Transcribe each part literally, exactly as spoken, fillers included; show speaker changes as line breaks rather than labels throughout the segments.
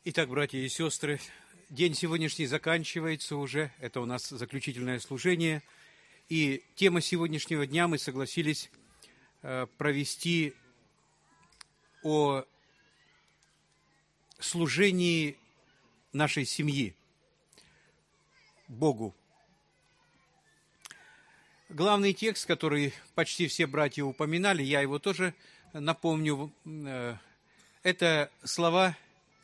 Итак, братья и сестры, день сегодняшний заканчивается уже. Это у нас заключительное служение. И тема сегодняшнего дня мы согласились провести о служении нашей семьи Богу. Главный текст, который почти все братья упоминали, я его тоже напомню, это слова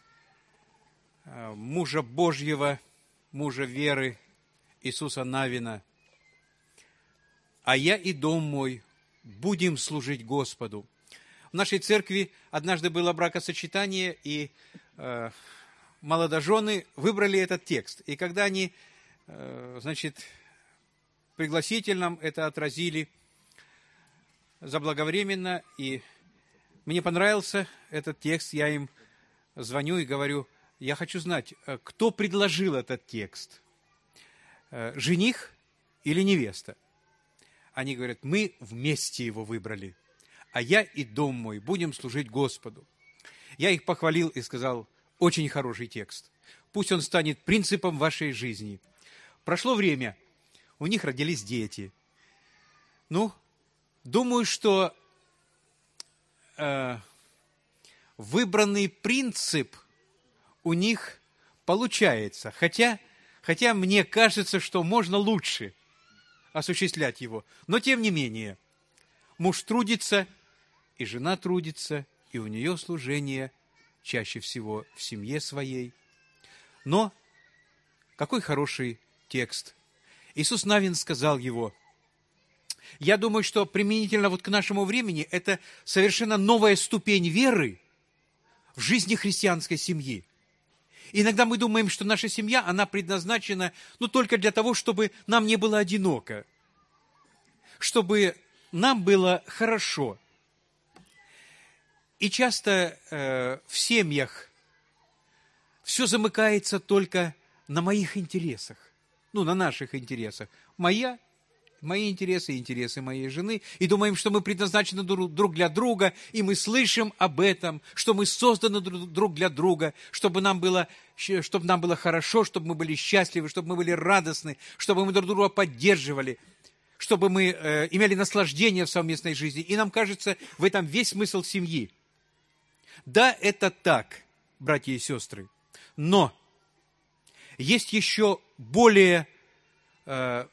мужа Божьего, мужа веры Иисуса Навина. «А я и дом мой будем служить Господу». В нашей церкви однажды было бракосочетание, и э, молодожены выбрали этот текст. И когда они, э, значит, пригласительном это отразили заблаговременно, и мне понравился этот текст, я им звоню и говорю: я хочу знать, кто предложил этот текст, жених или невеста? Они говорят: мы вместе его выбрали, а я и дом мой будем служить Господу. Я их похвалил и сказал: очень хороший текст, пусть он станет принципом вашей жизни. Прошло время, у них родились дети. Ну, думаю, что э, выбранный принцип у них получается, хотя, хотя мне кажется, что можно лучше осуществлять его. Но тем не менее, муж трудится, и жена трудится, и у нее служение чаще всего в семье своей. Но какой хороший текст. Иисус Навин сказал его. Я думаю, что применительно вот к нашему времени это совершенно новая ступень веры в жизни христианской семьи. Иногда мы думаем, что наша семья, она предназначена, ну, только для того, чтобы нам не было одиноко, чтобы нам было хорошо. И часто э, в семьях все замыкается только на моих интересах, ну, на наших интересах. Моя, мои интересы, интересы моей жены. И думаем, что мы предназначены друг для друга, и мы слышим об этом, что мы созданы друг для друга, чтобы нам было, чтобы нам было хорошо, чтобы мы были счастливы, чтобы мы были радостны, чтобы мы друг друга поддерживали, чтобы мы э, имели наслаждение в совместной жизни. И нам кажется, в этом весь смысл семьи. Да, это так, братья и сестры, но есть еще более э,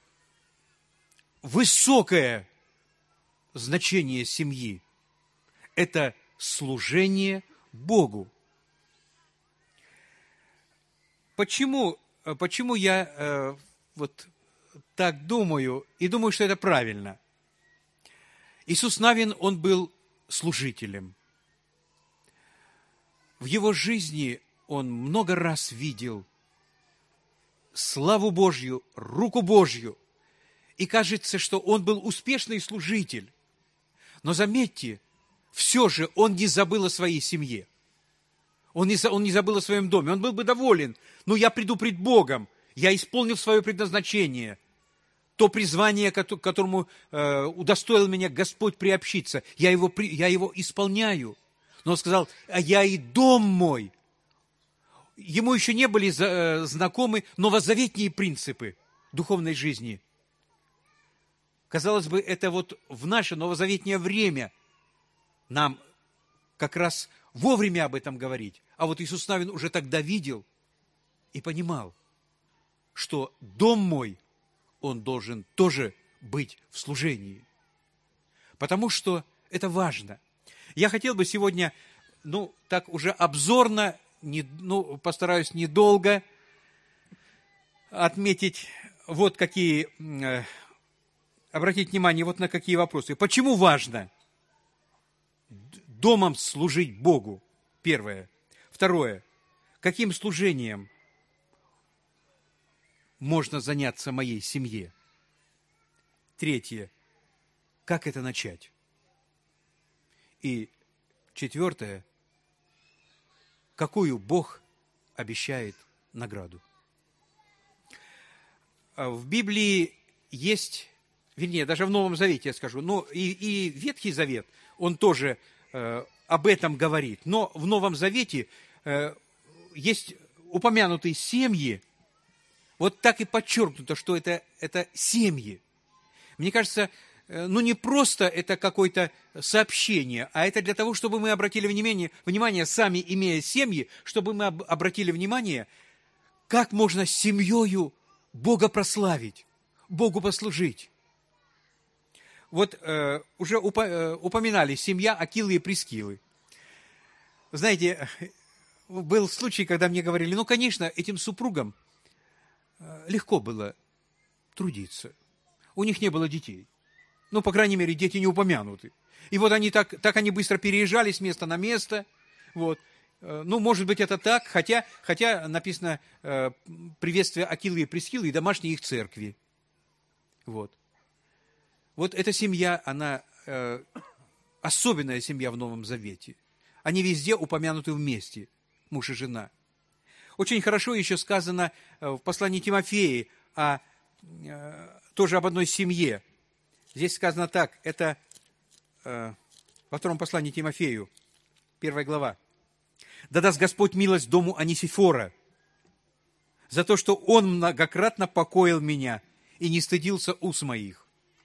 высокое значение семьи. Это служение Богу. Почему, почему я э, вот так думаю, и думаю, что это правильно? Иисус Навин, он был служителем. В его жизни он много раз видел славу Божью, руку Божью. И кажется, что он был успешный служитель. Но заметьте, все же он не забыл о своей семье. Он не, он не забыл о своем доме. Он был бы доволен. Ну, я приду пред Богом. Я исполнил свое предназначение. То призвание, к которому э, удостоил меня Господь приобщиться. Я его, я его исполняю. Но он сказал: а я и дом мой. Ему еще не были э, знакомы новозаветные принципы духовной жизни. Казалось бы, это вот в наше новозаветнее время нам как раз вовремя об этом говорить. А вот Иисус Навин уже тогда видел и понимал, что дом мой, он должен тоже быть в служении. Потому что это важно. Я хотел бы сегодня, ну, так уже обзорно, не, ну, постараюсь недолго отметить вот какие... Э, обратить внимание вот на какие вопросы. Почему важно домом служить Богу? Первое. Второе. Каким служением можно заняться моей семье? Третье. Как это начать? И четвертое. Какую Бог обещает награду? В Библии есть... Вернее, даже в Новом Завете я скажу, но и, и Ветхий Завет, он тоже э, об этом говорит. Но в Новом Завете э, есть упомянутые семьи, вот так и подчеркнуто, что это, это семьи. Мне кажется, ну не просто это какое-то сообщение, а это для того, чтобы мы обратили внимание, внимание, сами имея семьи, чтобы мы обратили внимание, как можно с семьей Бога прославить, Богу послужить. Вот э, уже упо, э, упоминали семья Акилы и Прискилы. Знаете, был случай, когда мне говорили, ну, конечно, этим супругам легко было трудиться. У них не было детей. Ну, по крайней мере, дети не упомянуты. И вот они так, так они быстро переезжали с места на место. Вот. Ну, может быть, это так, хотя, хотя написано э, приветствие Акилы и Прискилы и домашней их церкви. Вот. Вот эта семья, она э, особенная семья в Новом Завете. Они везде упомянуты вместе, муж и жена. Очень хорошо еще сказано в послании Тимофея о, э, тоже об одной семье. Здесь сказано так, это э, во втором послании Тимофею, первая глава. «Да даст Господь милость дому Онисифора за то, что он многократно покоил меня и не стыдился уст моих.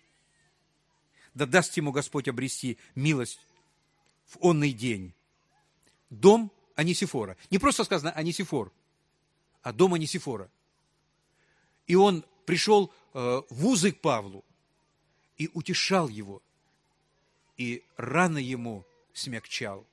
Да даст ему Господь обрести милость в онный день». Дом Онисифора. Не просто сказано Онисифор, а дом Онисифора. И он пришел э, в узы к Павлу и утешал его, и раны ему смягчал.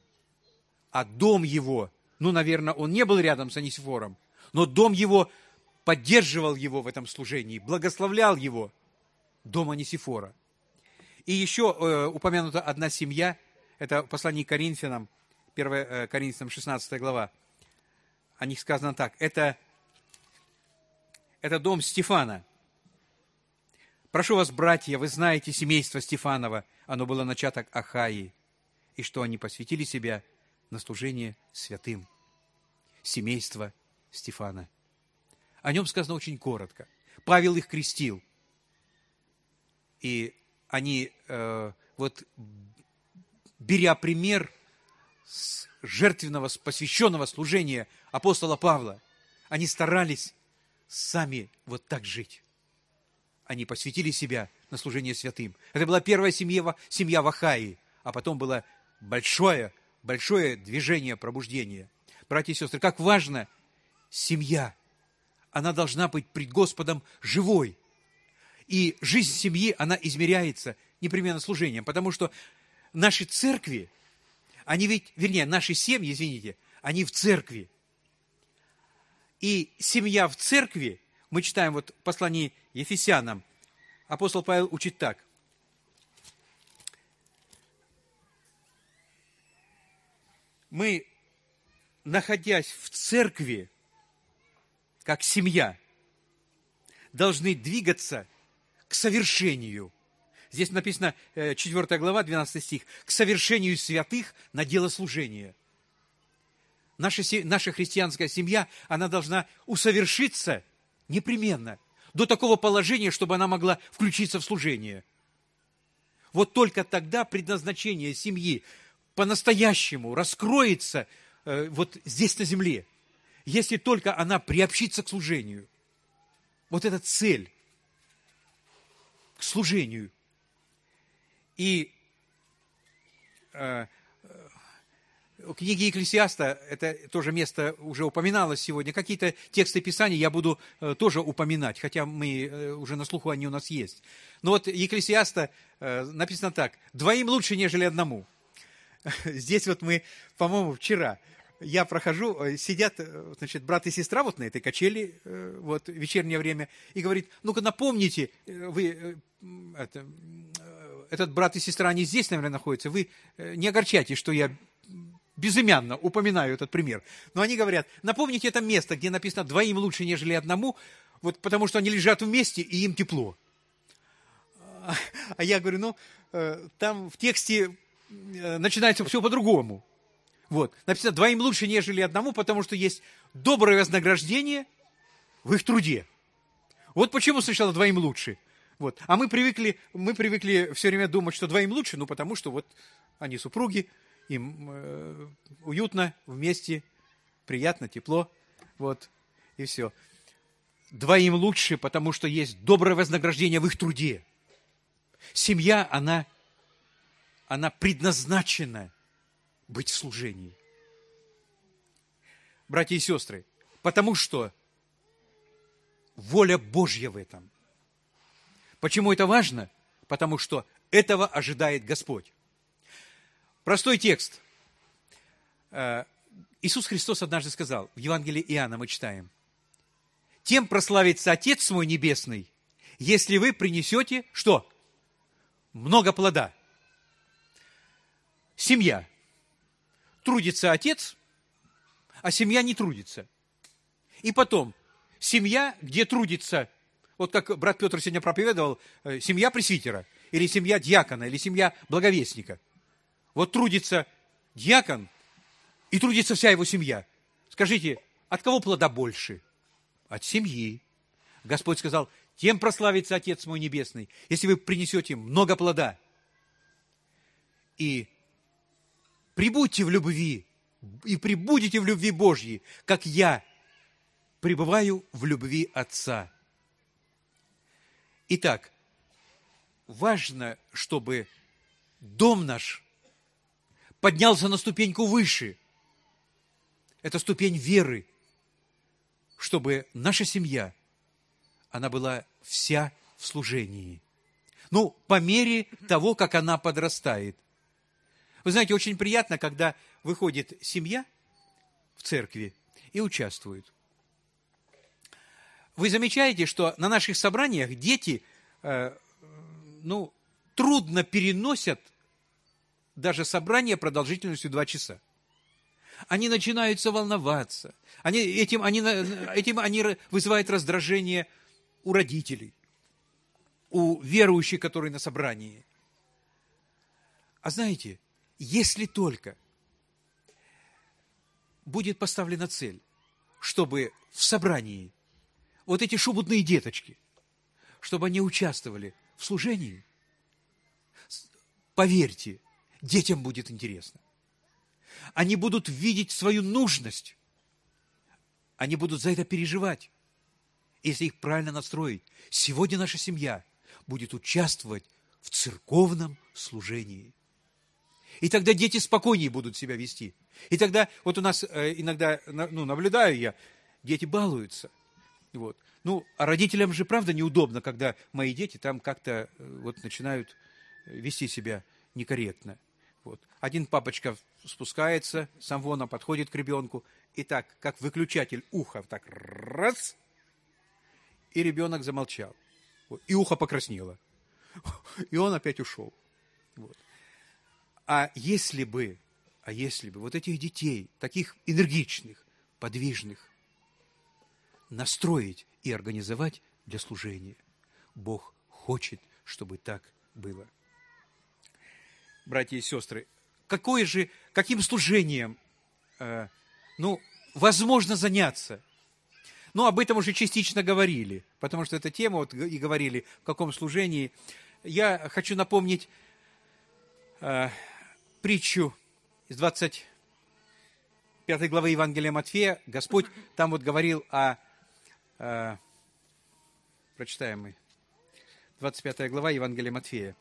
А дом его, ну, наверное, он не был рядом с Онисифором, но дом его поддерживал его в этом служении, благословлял его, дом Онисифора. И еще э, упомянута одна семья, это послание к Коринфянам, первое Коринфянам шестнадцатая глава. О них сказано так, это, это дом Стефана. «Прошу вас, братья, вы знаете семейство Стефанова, оно было начато Ахаи, и что они посвятили себя на служение святым». Семейство Стефана. О нем сказано очень коротко. Павел их крестил. И они, э, вот, беря пример с жертвенного, с посвященного служения апостола Павла, они старались сами вот так жить. Они посвятили себя на служение святым. Это была первая семья, семья в Ахаи, а потом было большое, большое движение пробуждения. Братья и сестры, как важно семья. Она должна быть пред Господом живой. И жизнь семьи, она измеряется непременно служением, потому что наши церкви, они ведь, вернее, наши семьи, извините, они в церкви. И семья в церкви, мы читаем вот в послании Ефесянам, апостол Павел учит так. Мы, находясь в церкви, как семья, должны двигаться к совершению. Здесь написано, четвёртая глава, двенадцатый стих, к совершению святых на дело служения. Наша, наша христианская семья, она должна усовершиться непременно до такого положения, чтобы она могла включиться в служение. Вот только тогда предназначение семьи по-настоящему раскроется э, вот здесь на земле, если только она приобщится к служению. Вот эта цель к служению. И э, в книге Екклесиаста, это тоже место уже упоминалось сегодня, какие-то тексты Писаний я буду э, тоже упоминать, хотя мы э, уже на слуху они у нас есть. Но вот Екклесиаста э, написано так: «Двоим лучше, нежели одному». Здесь вот мы, по-моему, вчера, я прохожу, сидят, значит, брат и сестра вот на этой качели, вот, в вечернее время, и говорит, ну-ка напомните, вы, это, этот брат и сестра, они здесь, наверное, находятся, вы не огорчайтесь, что я безымянно упоминаю этот пример. Но они говорят, напомните это место, где написано «двоим лучше, нежели одному», вот потому что они лежат вместе, и им тепло. А я говорю, ну, там в тексте начинается все по-другому. Вот. Написано, двоим лучше, нежели одному, потому что есть доброе вознаграждение в их труде. Вот почему сначала двоим лучше. Вот. А мы привыкли, мы привыкли все время думать, что двоим лучше, ну, потому что вот они супруги, им э, уютно вместе, приятно, тепло, вот, и все. Двоим лучше, потому что есть доброе вознаграждение в их труде. Семья, она, она предназначена быть в служении. Братья и сестры, потому что воля Божья в этом. Почему это важно? Потому что этого ожидает Господь. Простой текст. Иисус Христос однажды сказал, в Евангелии Иоанна мы читаем, «Тем прославится Отец мой Небесный, если вы принесете, что? Много плода». Семья. Трудится отец, а семья не трудится. И потом, семья, где трудится, вот как брат Петр сегодня проповедовал, семья пресвитера, или семья диакона, или семья благовестника. Вот трудится диакон, и трудится вся его семья. Скажите, от кого плода больше? От семьи. Господь сказал, тем прославится Отец мой Небесный, если вы принесете много плода. И прибудьте в любви, и прибудете в любви Божьей, как я пребываю в любви Отца. Итак, важно, чтобы дом наш поднялся на ступеньку выше. Это ступень веры, чтобы наша семья, она была вся в служении. Ну, по мере того, как она подрастает. Вы знаете, очень приятно, когда выходит семья в церкви и участвует. Вы замечаете, что на наших собраниях дети, э, ну, трудно переносят даже собрание продолжительностью два часа. Они начинаются волноваться. Они, этим, они, этим они вызывают раздражение у родителей, у верующих, которые на собрании. А знаете, если только будет поставлена цель, чтобы в собрании вот эти шубутные деточки, чтобы они участвовали в служении, поверьте, детям будет интересно. Они будут видеть свою нужность. Они будут за это переживать. Если их правильно настроить, сегодня наша семья будет участвовать в церковном служении. И тогда дети спокойнее будут себя вести. И тогда, вот у нас иногда, ну, наблюдаю я, дети балуются. Вот. Ну, а родителям же, правда, неудобно, когда мои дети там как-то вот начинают вести себя некорректно. Вот. Один папочка спускается с амвона, подходит к ребенку, и так, как выключатель уха, так раз, и ребенок замолчал. Вот. И ухо покраснело. И он опять ушел. Вот. А если бы, а если бы вот этих детей, таких энергичных, подвижных, настроить и организовать для служения, Бог хочет, чтобы так было. Братья и сестры, какое же, каким служением, э, ну, возможно заняться? Ну, об этом уже частично говорили, потому что эта тема, вот и говорили, в каком служении. Я хочу напомнить э, притчу из двадцать пятой главы Евангелия Матфея. Господь там вот говорил о, э, прочитаем мы, двадцать пятая глава Евангелия Матфея,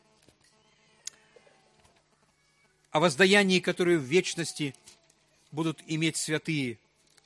о воздаянии, которое в вечности будут иметь святые.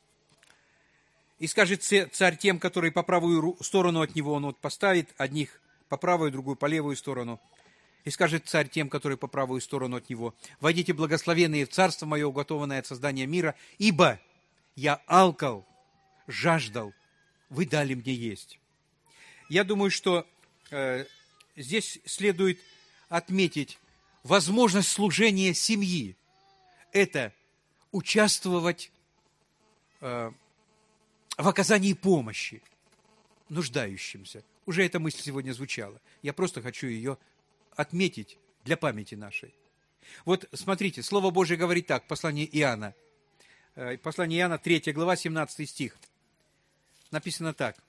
И скажет царь тем, которые по правую сторону от него, он вот поставит одних по правую, другую по левую сторону. И скажет царь тем, которые по правую сторону от него: «Войдите, благословенные, в царство мое, уготованное от создания мира, ибо я алкал, жаждал, вы дали мне есть». Я думаю, что э, здесь следует отметить возможность служения семьи. Это участвовать э, в оказании помощи нуждающимся. Уже эта мысль сегодня звучала. Я просто хочу ее отметить для памяти нашей. Вот смотрите, Слово Божие говорит так, послание Иоанна. Э, послание Иоанна, третья глава, семнадцатый стих. Написано так.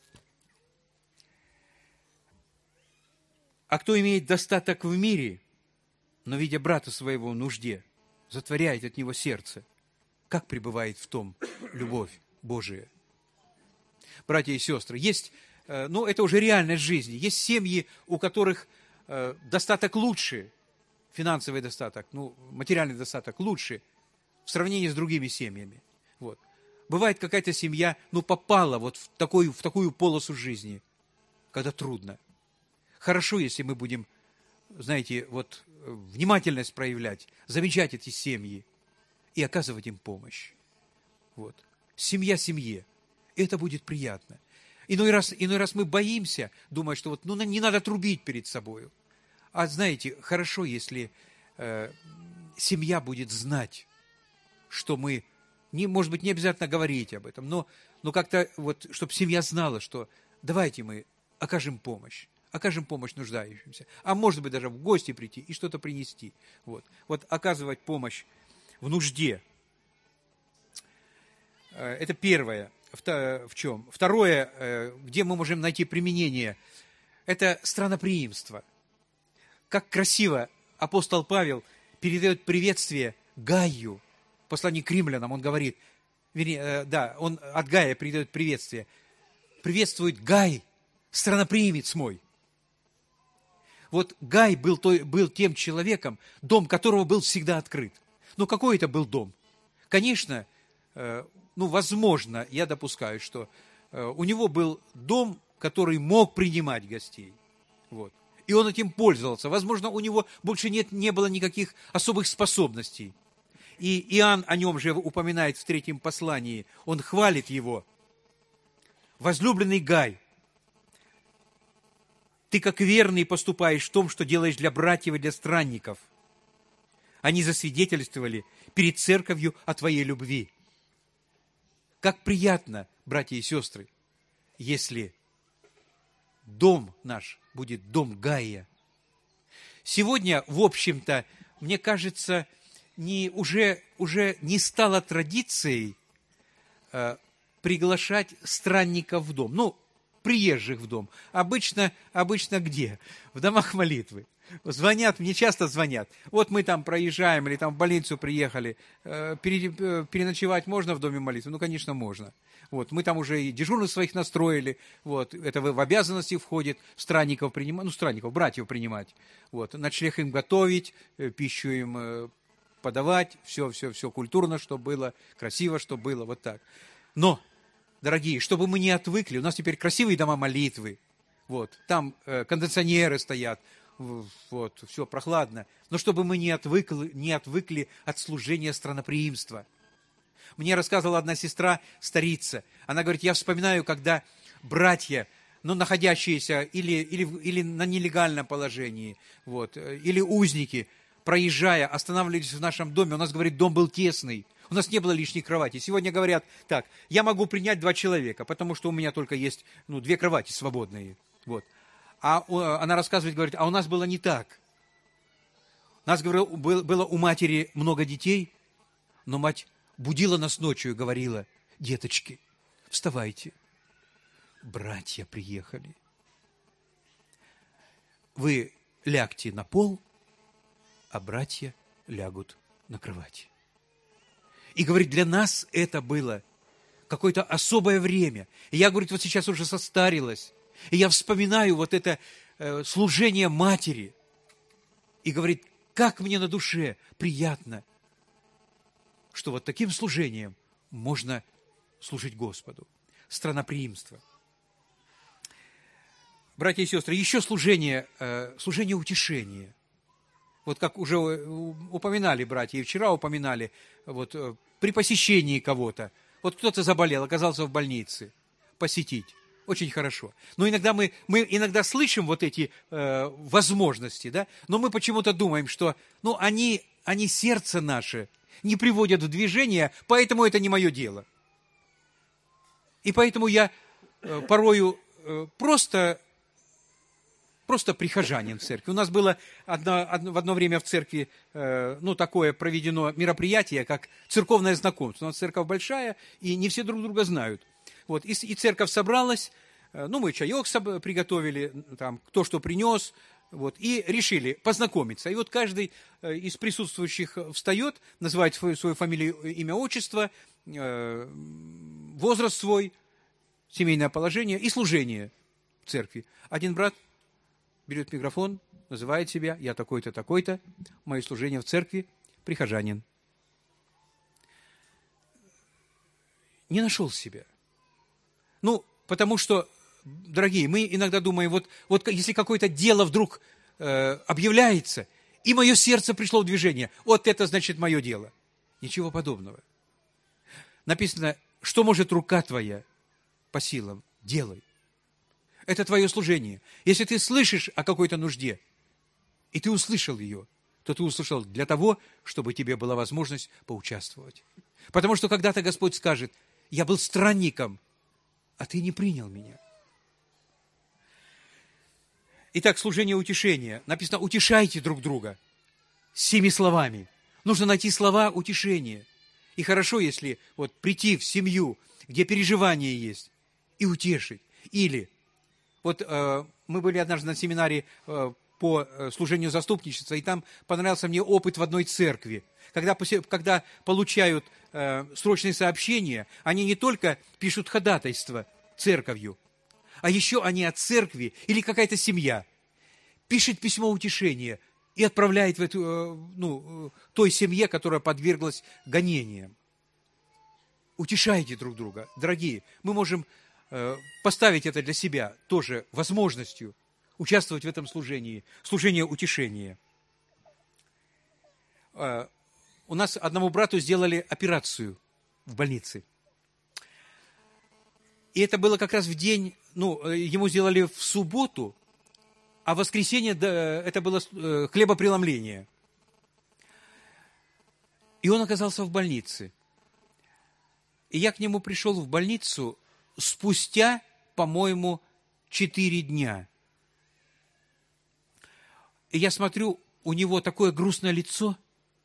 «А кто имеет достаток в мире, но, видя брата своего в нужде, затворяет от него сердце, как пребывает в том любовь Божия. Братья и сестры, есть, ну, это уже реальность жизни. Есть семьи, у которых достаток лучше, финансовый достаток, ну, материальный достаток лучше в сравнении с другими семьями. Вот. Бывает, какая-то семья, ну, попала вот в такую, в такую полосу жизни, когда трудно. Хорошо, если мы будем, знаете, вот внимательность проявлять, замечать эти семьи и оказывать им помощь. Вот. Семья семье. Это будет приятно. Иной раз, иной раз мы боимся, думая, что вот, ну, не надо трубить перед собой. А знаете, хорошо, если э, семья будет знать, что мы, не, может быть, не обязательно говорить об этом, но, но как-то вот, чтобы семья знала, что давайте мы окажем помощь, окажем помощь нуждающимся, а может быть, даже в гости прийти и что-то принести. Вот, вот оказывать помощь в нужде. Это первое. В чем? Второе, где мы можем найти применение, это странноприимство. Как красиво апостол Павел передает приветствие Гаю, в послании к римлянам, он говорит, вернее, да, он от Гая передает приветствие. Приветствует Гай, странноприимец мой. Вот Гай был, той, был тем человеком, дом которого был всегда открыт. Но какой это был дом? Конечно, ну, возможно, я допускаю, что у него был дом, который мог принимать гостей. Вот. И он этим пользовался. Возможно, у него больше нет, не было никаких особых способностей. И Иоанн о нем же упоминает в третьем послании. Он хвалит его. «Возлюбленный Гай, ты как верный поступаешь в том, что делаешь для братьев и для странников. Они засвидетельствовали перед церковью о твоей любви». Как приятно, братья и сестры, если дом наш будет дом Гая. Сегодня, в общем-то, мне кажется, не, уже, уже не стало традицией э, приглашать странников в дом. Ну, приезжих в дом. Обычно, обычно где? В домах молитвы. Звонят, мне часто звонят. Вот мы там проезжаем или там в больницу приехали. Переночевать можно в доме молитвы? Ну, конечно, можно. Вот, мы там уже и дежурных своих настроили. Вот, это в обязанности входит странников принимать, ну, странников, братьев принимать. Вот, ночлег им готовить, пищу им подавать. Все, все, все культурно, чтобы было, красиво, чтобы было, вот так. Но, дорогие, чтобы мы не отвыкли, у нас теперь красивые дома молитвы. Вот, там э, кондиционеры стоят. Вот, все прохладно. Но чтобы мы не отвыкли, не отвыкли от служения странноприимства. Мне рассказывала одна сестра, старица. Она говорит, я вспоминаю, когда братья, ну, находящиеся или, или, или на нелегальном положении, вот, или узники, проезжая, останавливались в нашем доме. У нас, говорит, дом был тесный. У нас не было лишней кровати. Сегодня говорят, так, я могу принять два человека, потому что у меня только есть, ну, две кровати свободные. Вот. А она рассказывает, говорит, а у нас было не так. У нас было у матери много детей, но мать будила нас ночью и говорила, деточки, вставайте, братья приехали. Вы лягте на пол, а братья лягут на кровать. И, говорит, для нас это было какое-то особое время. И я, говорит, вот сейчас уже состарилась. И я вспоминаю вот это э, служение матери. И говорит, как мне на душе приятно, что вот таким служением можно служить Господу. Странноприимство. Братья и сестры, еще служение, э, служение утешения. Вот как уже упоминали братья, и вчера упоминали, вот э, при посещении кого-то. Вот кто-то заболел, оказался в больнице. Посетить. Очень хорошо. Но иногда мы, мы иногда слышим вот эти э, возможности, да, но мы почему-то думаем, что ну, они, они сердце наше не приводят в движение, поэтому это не мое дело. И поэтому я э, порою э, просто, просто прихожанин в церкви. У нас было одно, одно, в одно время в церкви э, ну, такое проведено мероприятие, как церковное знакомство. У нас церковь большая, и не все друг друга знают. Вот, и, и церковь собралась, ну, мы чаек приготовили, там, кто что принес, Вот, и решили познакомиться. И вот каждый из присутствующих встает, называет свою, свою фамилию, имя, отчество, э, возраст свой, семейное положение и служение в церкви. Один брат берет микрофон, называет себя, я такой-то, такой-то, мое служение в церкви, прихожанин. Не нашел себя. Ну, потому что, дорогие, мы иногда думаем, вот, вот если какое-то дело вдруг э, объявляется, и мое сердце пришло в движение, вот это значит мое дело. Ничего подобного. Написано, что может рука твоя по силам, делай. Это твое служение. Если ты слышишь о какой-то нужде, и ты услышал ее, то ты услышал для того, чтобы тебе была возможность поучаствовать. Потому что когда-то Господь скажет, я был странником, а ты не принял меня. Итак, служение утешения. Написано, утешайте друг друга семи словами. Нужно найти слова утешения. И хорошо, если вот прийти в семью, где переживания есть, и утешить. Или, вот э, мы были однажды на семинаре э, по служению заступничества, и там понравился мне опыт в одной церкви. Когда, когда получают э, срочные сообщения, они не только пишут ходатайство церковью, а еще они от церкви или какая-то семья пишет письмо утешения и отправляет в эту, э, ну, той семье, которая подверглась гонениям. Утешайте друг друга. Дорогие, мы можем э, поставить это для себя тоже возможностью участвовать в этом служении, служение утешения. Э, у нас одному брату сделали операцию в больнице. И это было как раз в день, ну, ему сделали в субботу, а в воскресенье это было хлебопреломление. И он оказался в больнице. И я к нему пришел в больницу спустя, по-моему, четыре дня. И я смотрю, у него такое грустное лицо,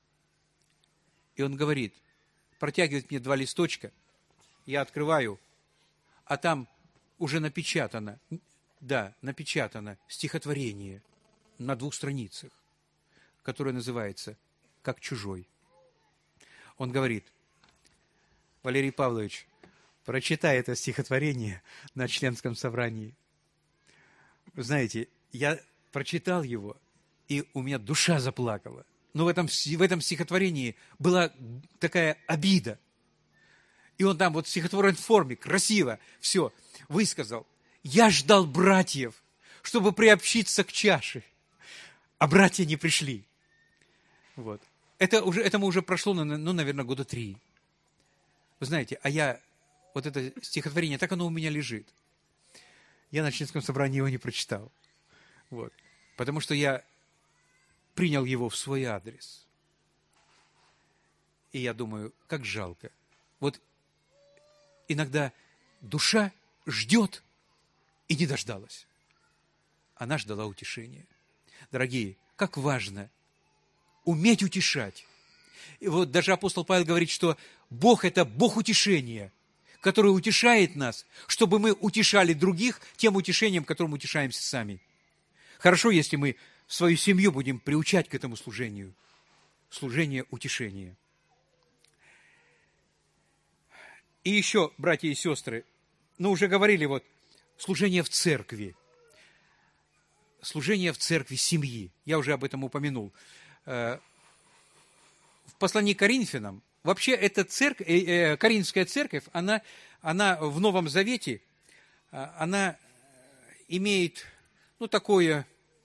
и он говорит, протягивает мне два листочка, я открываю, а там уже напечатано, да, напечатано стихотворение на двух страницах, которое называется «Как чужой». Он говорит, Валерий Павлович, прочитай это стихотворение на членском собрании. Вы знаете, я прочитал его, и у меня душа заплакала. Но в этом, в этом стихотворении была такая обида. И он там вот в стихотворной форме, красиво, все, высказал. Я ждал братьев, чтобы приобщиться к чаше, а братья не пришли. Вот. Это уже, этому уже прошло, ну, наверное, года три. Вы знаете, а я, вот это стихотворение, так оно у меня лежит. Я на членском собрании его не прочитал. Вот. Потому что я принял его в свой адрес. И я думаю, как жалко. Вот иногда душа ждет и не дождалась. Она ждала утешения. Дорогие, как важно уметь утешать. И вот даже апостол Павел говорит, что Бог – это Бог утешения, который утешает нас, чтобы мы утешали других тем утешением, которым утешаемся сами. Хорошо, если мы свою семью будем приучать к этому служению. Служение утешения. И еще, братья и сестры, ну, уже говорили, вот, служение в церкви. Служение в церкви семьи. Я уже об этом упомянул. В послании к Коринфянам, вообще эта церковь, Коринфская церковь, она, она в Новом Завете, она имеет, ну, такое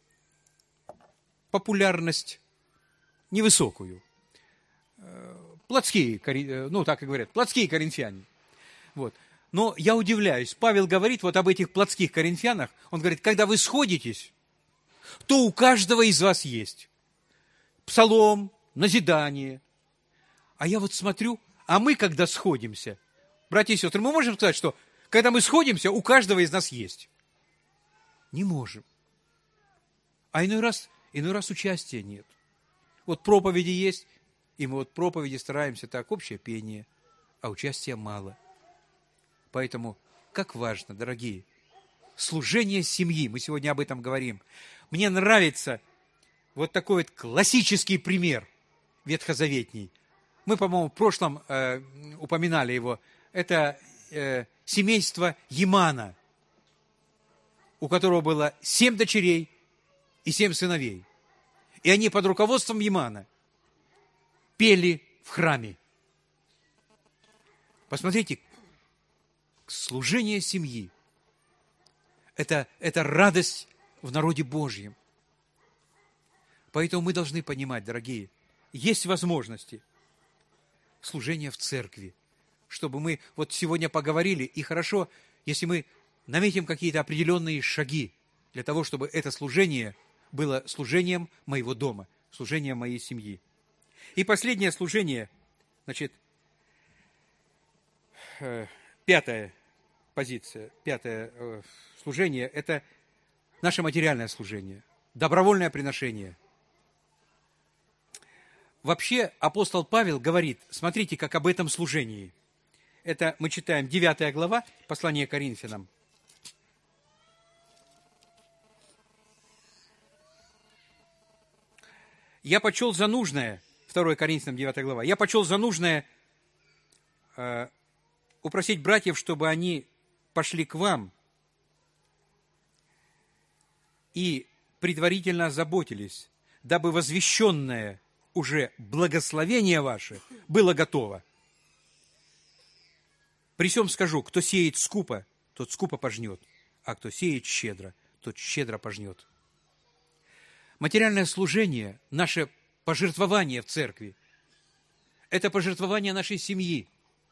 популярность невысокую. Плотские, ну, так и говорят, плотские коринфяне. Вот. Но я удивляюсь, Павел говорит вот об этих плотских коринфянах, он говорит, когда вы сходитесь, то у каждого из вас есть псалом, назидание. А я вот смотрю, а мы, когда сходимся, братья и сестры, мы можем сказать, что когда мы сходимся, у каждого из нас есть? Не можем. А иной раз, иной раз участия нет. Вот проповеди есть, и мы вот проповеди стараемся так, общее пение, а участия мало. Поэтому, как важно, дорогие, служение семьи. Мы сегодня об этом говорим. Мне нравится вот такой вот классический пример ветхозаветний. Мы, по-моему, в прошлом э, упоминали его. Это э, семейство Емана, у которого было семь дочерей и семь сыновей. И они под руководством Емана пели в храме. Посмотрите, служение семьи – это, это радость в народе Божьем. Поэтому мы должны понимать, дорогие, есть возможности служения в церкви, чтобы мы вот сегодня поговорили, и хорошо, если мы наметим какие-то определенные шаги для того, чтобы это служение было служением моего дома, служением моей семьи. И последнее служение, значит, пятая позиция, пятое служение – это наше материальное служение, добровольное приношение. Вообще апостол Павел говорит, смотрите, как об этом служении. Это мы читаем девятая глава, послание Коринфянам. Я почел за нужное, второе Коринфянам, девятая глава, я почел за нужное э, упросить братьев, чтобы они пошли к вам и предварительно озаботились, дабы возвещенное уже благословение ваше было готово. При сем скажу, кто сеет скупо, тот скупо пожнет, а кто сеет щедро, тот щедро пожнет. Материальное служение, наше пожертвование в церкви, это пожертвование нашей семьи.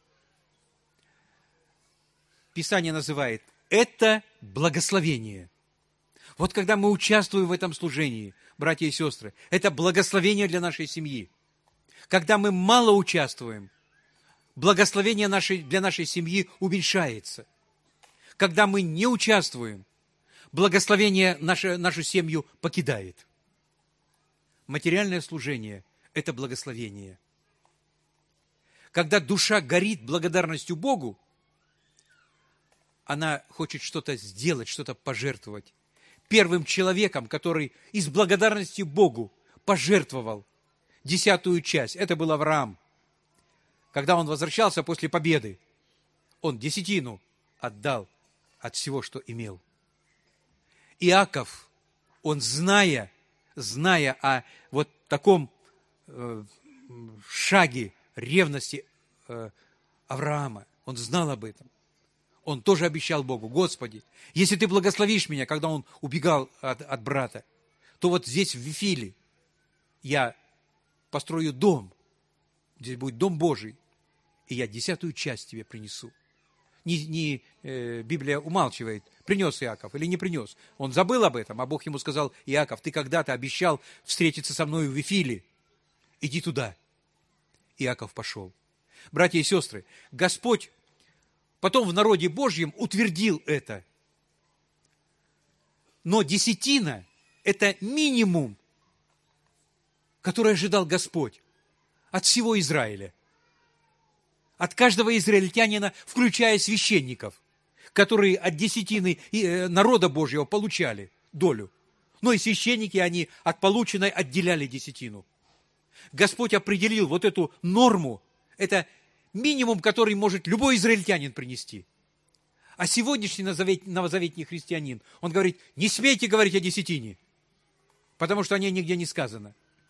Писание называет это благословение. Вот когда мы участвуем в этом служении, братья и сестры, это благословение для нашей семьи. Когда мы мало участвуем, благословение нашей, для нашей семьи уменьшается. Когда мы не участвуем, благословение наше, нашу семью покидает. Материальное служение – это благословение. Когда душа горит благодарностью Богу, она хочет что-то сделать, что-то пожертвовать. Первым человеком, который из благодарности Богу пожертвовал десятую часть, это был Авраам. Когда он возвращался после победы, он десятину отдал от всего, что имел. Иаков, он, зная, зная о вот таком э, шаге ревности э, Авраама, он знал об этом. Он тоже обещал Богу: Господи, если Ты благословишь меня, когда он убегал от, от брата, то вот здесь, в Вифиле, я построю дом, здесь будет дом Божий, и я десятую часть Тебе принесу. Не, не э, Библия умалчивает, принес Иаков или не принес. Он забыл об этом, а Бог ему сказал: Иаков, ты когда-то обещал встретиться со мной в Вифиле, иди туда. Иаков пошел. Братья и сестры, Господь потом в народе Божьем утвердил это. Но десятина – это минимум, который ожидал Господь от всего Израиля. От каждого израильтянина, включая священников, которые от десятины народа Божьего получали долю. Но и священники, они от полученной отделяли десятину. Господь определил вот эту норму, это минимум, который может любой израильтянин принести. А сегодняшний новозаветний христианин, он говорит: не смейте говорить о десятине, потому что о ней нигде не сказано.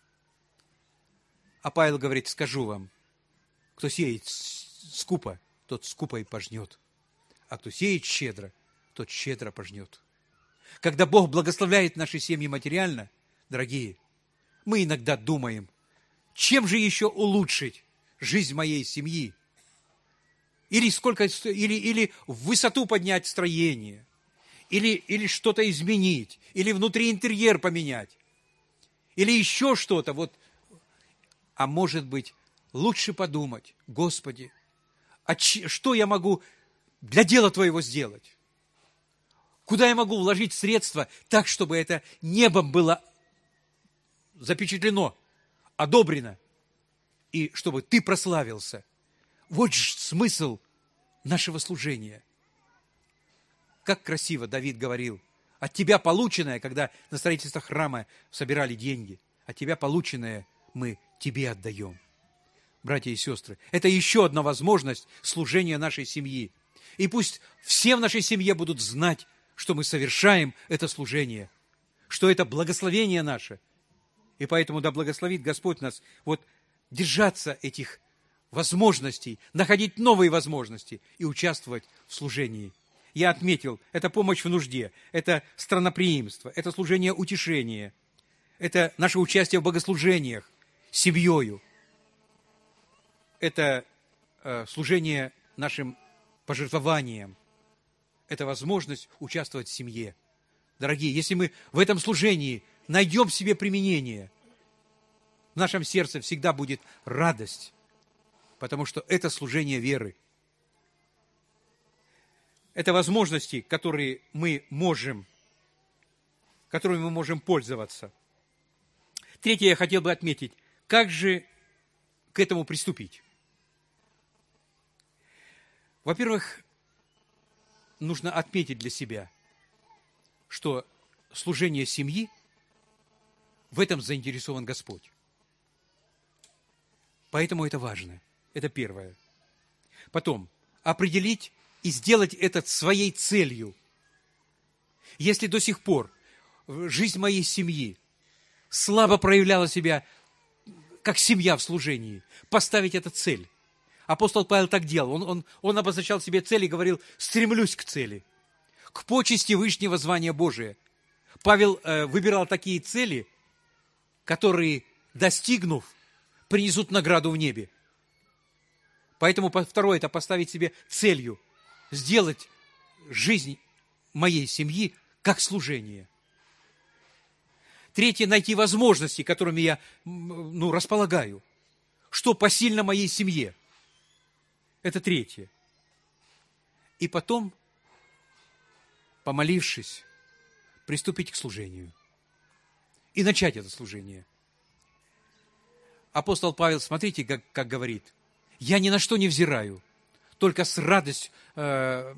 А Павел говорит: скажу вам, кто сеет скупо, тот скупо и пожнет, а кто сеет щедро, тот щедро пожнет. Когда Бог благословляет наши семьи материально, дорогие, мы иногда думаем, чем же еще улучшить жизнь моей семьи, или сколько, или, или в высоту поднять строение, или, или что-то изменить, или внутри интерьер поменять, или еще что-то. Вот. А может быть, лучше подумать: Господи, а ч, что я могу для дела Твоего сделать? Куда я могу вложить средства так, чтобы это небом было запечатлено, одобрено, и чтобы Ты прославился? Вот смысл нашего служения. Как красиво Давид говорил: от тебя полученное, когда на строительство храма собирали деньги, от тебя полученное мы тебе отдаем. Братья и сестры, это еще одна возможность служения нашей семьи. И пусть все в нашей семье будут знать, что мы совершаем это служение, что это благословение наше. И поэтому да благословит Господь нас вот держаться этих возможностей, находить новые возможности и участвовать в служении. Я отметил, это помощь в нужде, это странноприимство, это служение утешения, это наше участие в богослужениях с семьей, это э, служение нашим пожертвованием, это возможность участвовать в семье. Дорогие, если мы в этом служении найдем себе применение, в нашем сердце всегда будет радость, потому что это служение веры. Это возможности, которые мы можем, которыми мы можем пользоваться. Третье, я хотел бы отметить, как же к этому приступить. Во-первых, нужно отметить для себя, что служение семьи, в этом заинтересован Господь. Поэтому это важно. Это первое. Потом, определить и сделать это своей целью. Если до сих пор жизнь моей семьи слабо проявляла себя как семья в служении, поставить это цель. Апостол Павел так делал. Он, он, он обозначал себе цель и говорил: стремлюсь к цели, к почести вышнего звания Божия. Павел э, выбирал такие цели, которые, достигнув, принесут награду в небе. Поэтому второе – это поставить себе целью сделать жизнь моей семьи как служение. Третье – найти возможности, которыми я ну, располагаю. Что посильно моей семье. Это третье. И потом, помолившись, приступить к служению. И начать это служение. Апостол Павел, смотрите, как, как говорит: «Я ни на что не взираю, только с радостью...» э,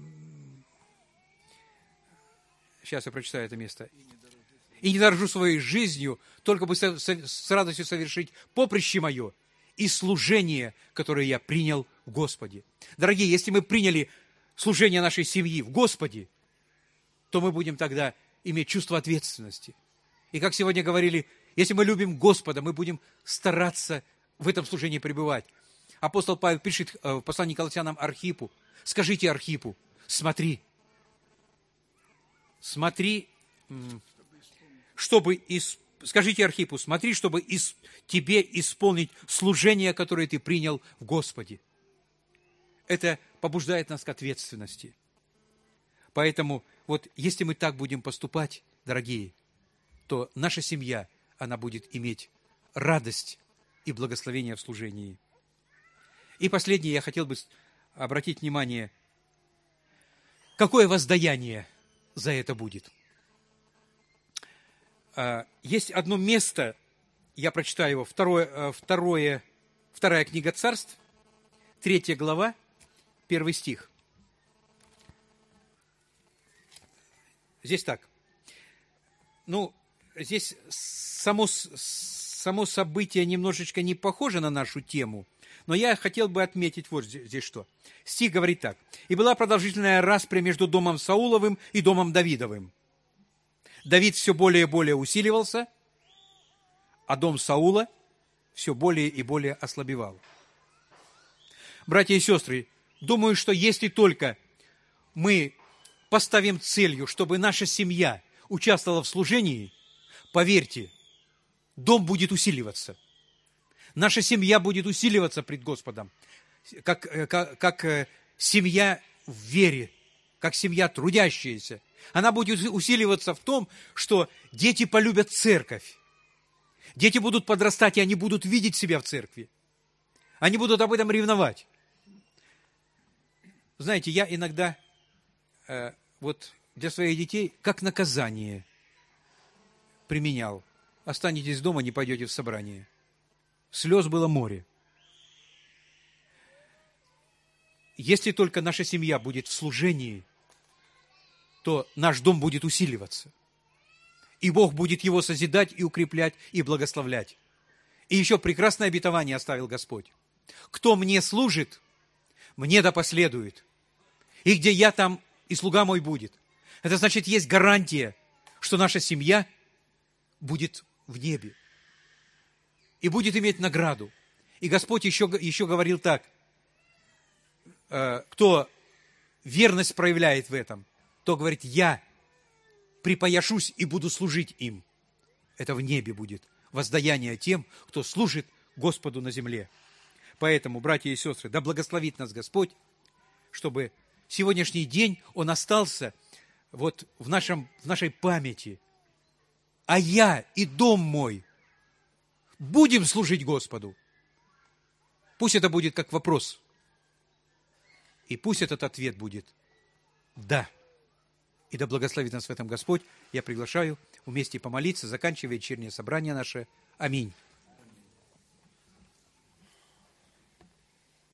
сейчас я прочитаю это место. «И не дорожу своей жизнью, только бы со, со, с радостью совершить поприще мое и служение, которое я принял в Господе». Дорогие, если мы приняли служение нашей семьи в Господе, то мы будем тогда иметь чувство ответственности. И как сегодня говорили, если мы любим Господа, мы будем стараться в этом служении пребывать. Апостол Павел пишет в послании к Колоссянам Архипу: «Скажите Архипу, смотри, смотри, чтобы из, скажите Архипу, смотри, чтобы из, тебе исполнить служение, которое ты принял в Господе». Это побуждает нас к ответственности. Поэтому вот если мы так будем поступать, дорогие, то наша семья, она будет иметь радость и благословение в служении. И последнее, я хотел бы обратить внимание, какое воздаяние за это будет. Есть одно место, я прочитаю его, второе, второе, вторая книга Царств, третья глава, первый стих. Здесь так. Ну, здесь само, само событие немножечко не похоже на нашу тему, но я хотел бы отметить вот здесь, здесь что. Стих говорит так. «И была продолжительная распря между домом Сауловым и домом Давидовым. Давид все более и более усиливался, а дом Саула все более и более ослабевал». Братья и сестры, думаю, что если только мы поставим целью, чтобы наша семья участвовала в служении, поверьте, дом будет усиливаться. Наша семья будет усиливаться пред Господом, как, как, как семья в вере, как семья трудящаяся. Она будет усиливаться в том, что дети полюбят церковь. Дети будут подрастать, и они будут видеть себя в церкви. Они будут об этом ревновать. Знаете, я иногда э, вот для своих детей как наказание применял. Останетесь дома, не пойдете в собрание. Слез было море. Если только наша семья будет в служении, то наш дом будет усиливаться. И Бог будет его созидать и укреплять, и благословлять. И еще прекрасное обетование оставил Господь. Кто мне служит, мне да последует. И где я, там и слуга мой будет. Это значит, есть гарантия, что наша семья будет в небе. И будет иметь награду. И Господь еще, еще говорил так. Кто верность проявляет в этом, то говорит, я припояшусь и буду служить им. Это в небе будет воздаяние тем, кто служит Господу на земле. Поэтому, братья и сестры, да благословит нас Господь, чтобы сегодняшний день он остался вот в, нашем, в нашей памяти. А я и дом мой будем служить Господу. Пусть это будет как вопрос. И пусть этот ответ будет «да». И да благословит нас в этом Господь. Я приглашаю вместе помолиться, заканчивая вечернее собрание наше. Аминь.